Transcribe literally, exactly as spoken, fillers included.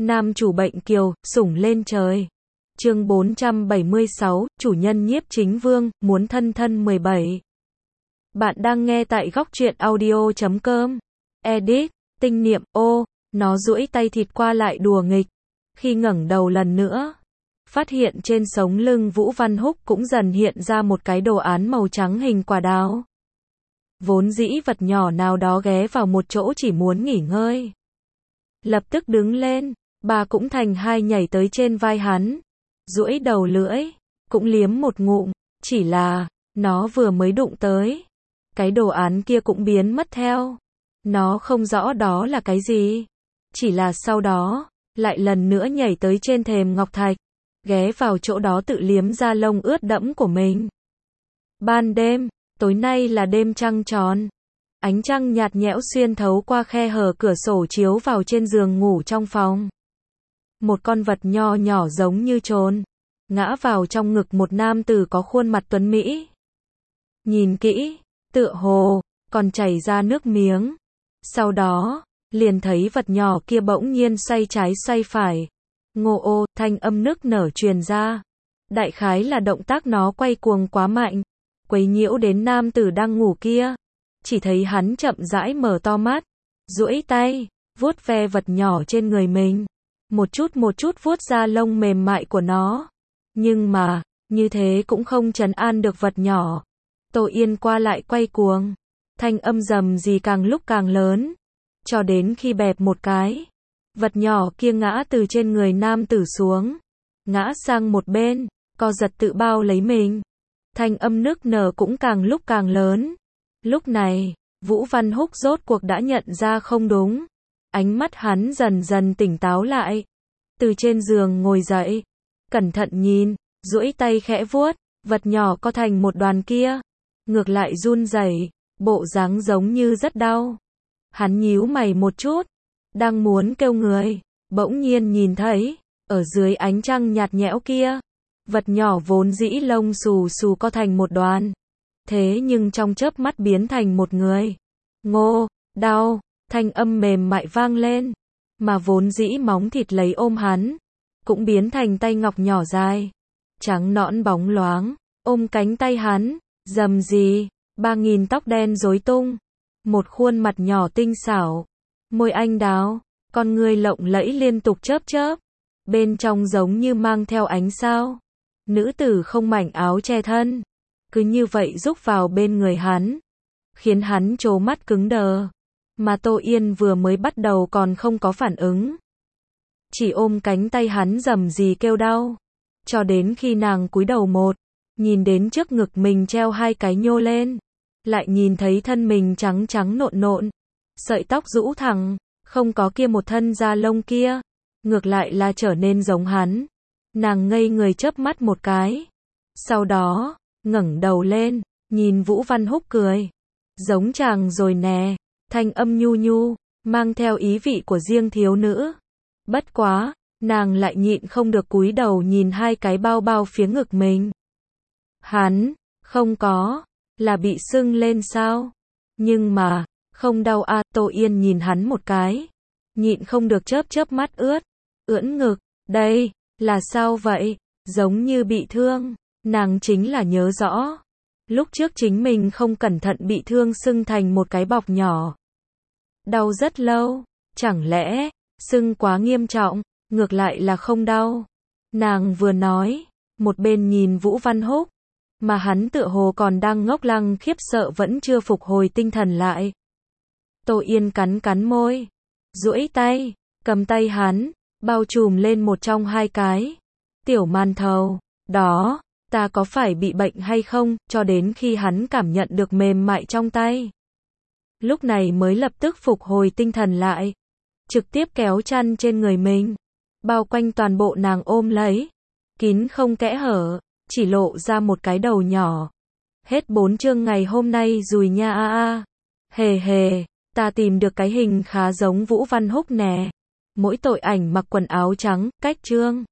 Nam chủ bệnh kiều, sủng lên trời. Chương bốn trăm bảy mươi sáu, chủ nhân nhiếp chính vương, muốn thân thân mười bảy. Bạn đang nghe tại góc truyện audio chấm com. Edit, tinh niệm, ô, nó duỗi tay thịt qua lại đùa nghịch. Khi ngẩng đầu lần nữa, phát hiện trên sống lưng Vũ Văn Húc cũng dần hiện ra một cái đồ án màu trắng hình quả đào. Vốn dĩ vật nhỏ nào đó ghé vào một chỗ chỉ muốn nghỉ ngơi. Lập tức đứng lên, bà cũng thành hai nhảy tới trên vai hắn. Duỗi đầu lưỡi, cũng liếm một ngụm, chỉ là, nó vừa mới đụng tới. Cái đồ án kia cũng biến mất theo. Nó không rõ đó là cái gì. Chỉ là sau đó, lại lần nữa nhảy tới trên thềm ngọc thạch. Ghé vào chỗ đó tự liếm da lông ướt đẫm của mình. Ban đêm, tối nay là đêm trăng tròn. Ánh trăng nhạt nhẽo xuyên thấu qua khe hở cửa sổ chiếu vào trên giường ngủ trong phòng. Một con vật nho nhỏ giống như trồn, ngã vào trong ngực một nam tử có khuôn mặt tuấn mỹ. Nhìn kỹ, tựa hồ, còn chảy ra nước miếng. Sau đó, liền thấy vật nhỏ kia bỗng nhiên xoay trái xoay phải. Ngô ô, thanh âm nức nở truyền ra. Đại khái là động tác nó quay cuồng quá mạnh, quấy nhiễu đến nam tử đang ngủ kia. Chỉ thấy hắn chậm rãi mở to mắt, duỗi tay, vuốt ve vật nhỏ trên người mình. Một chút một chút vuốt da lông mềm mại của nó. Nhưng mà, như thế cũng không trấn an được vật nhỏ. Tô Yên qua lại quay cuồng. Thanh âm rầm rì càng lúc càng lớn. Cho đến khi bẹp một cái. Vật nhỏ kia ngã từ trên người nam tử xuống. Ngã sang một bên, co giật tự bao lấy mình. Thanh âm nức nở cũng càng lúc càng lớn. Lúc này, Vũ Văn Húc rốt cuộc đã nhận ra không đúng. Ánh mắt hắn dần dần tỉnh táo lại. Từ trên giường ngồi dậy. Cẩn thận nhìn, duỗi tay khẽ vuốt. Vật nhỏ co thành một đoàn kia. Ngược lại run rẩy, bộ dáng giống như rất đau. Hắn nhíu mày một chút. Đang muốn kêu người. Bỗng nhiên nhìn thấy. Ở dưới ánh trăng nhạt nhẽo kia. Vật nhỏ vốn dĩ lông xù xù co thành một đoàn. Thế nhưng trong chớp mắt biến thành một người. Ngô, đau, thanh âm mềm mại vang lên. Mà vốn dĩ móng thịt lấy ôm hắn. Cũng biến thành tay ngọc nhỏ dài. Trắng nõn bóng loáng. Ôm cánh tay hắn. Rầm rì. Ba nghìn tóc đen rối tung. Một khuôn mặt nhỏ tinh xảo. Môi anh đào. Con người lộng lẫy liên tục chớp chớp. Bên trong giống như mang theo ánh sao. Nữ tử không mảnh áo che thân. Cứ như vậy rúc vào bên người hắn. Khiến hắn trố mắt cứng đờ. Mà Tô Yên vừa mới bắt đầu còn không có phản ứng. Chỉ ôm cánh tay hắn rầm rì kêu đau. Cho đến khi nàng cúi đầu một. Nhìn đến trước ngực mình treo hai cái nhô lên. Lại nhìn thấy thân mình trắng trắng nộn nộn. Sợi tóc rũ thẳng. Không có kia một thân da lông kia. Ngược lại là trở nên giống hắn. Nàng ngây người chớp mắt một cái. Sau đó, ngẩng đầu lên, nhìn Vũ Văn Húc cười. Giống chàng rồi nè. Thanh âm nhu nhu, mang theo ý vị của riêng thiếu nữ. Bất quá, nàng lại nhịn không được cúi đầu nhìn hai cái bao bao phía ngực mình. Hắn, không có, là bị sưng lên sao? Nhưng mà, không đau à? Tô Yên nhìn hắn một cái. Nhịn không được chớp chớp mắt ướt, ưỡn ngực. Đây, là sao vậy? Giống như bị thương. Nàng chính là nhớ rõ. Lúc trước chính mình không cẩn thận bị thương sưng thành một cái bọc nhỏ. Đau rất lâu. Chẳng lẽ, sưng quá nghiêm trọng, ngược lại là không đau. Nàng vừa nói, một bên nhìn Vũ Văn Húc. Mà hắn tựa hồ còn đang ngốc lăng khiếp sợ vẫn chưa phục hồi tinh thần lại. Tô Yên cắn cắn môi. Duỗi tay, cầm tay hắn, bao trùm lên một trong hai cái. Tiểu màn thầu, đó, ta có phải bị bệnh hay không, cho đến khi hắn cảm nhận được mềm mại trong tay. Lúc này mới lập tức phục hồi tinh thần lại. Trực tiếp kéo chăn trên người mình. Bao quanh toàn bộ nàng ôm lấy. Kín không kẽ hở, chỉ lộ ra một cái đầu nhỏ. Hết bốn chương ngày hôm nay rồi nha a a. Hề hề, ta tìm được cái hình khá giống Vũ Văn Húc nè. Mỗi tội ảnh mặc quần áo trắng, cách chương.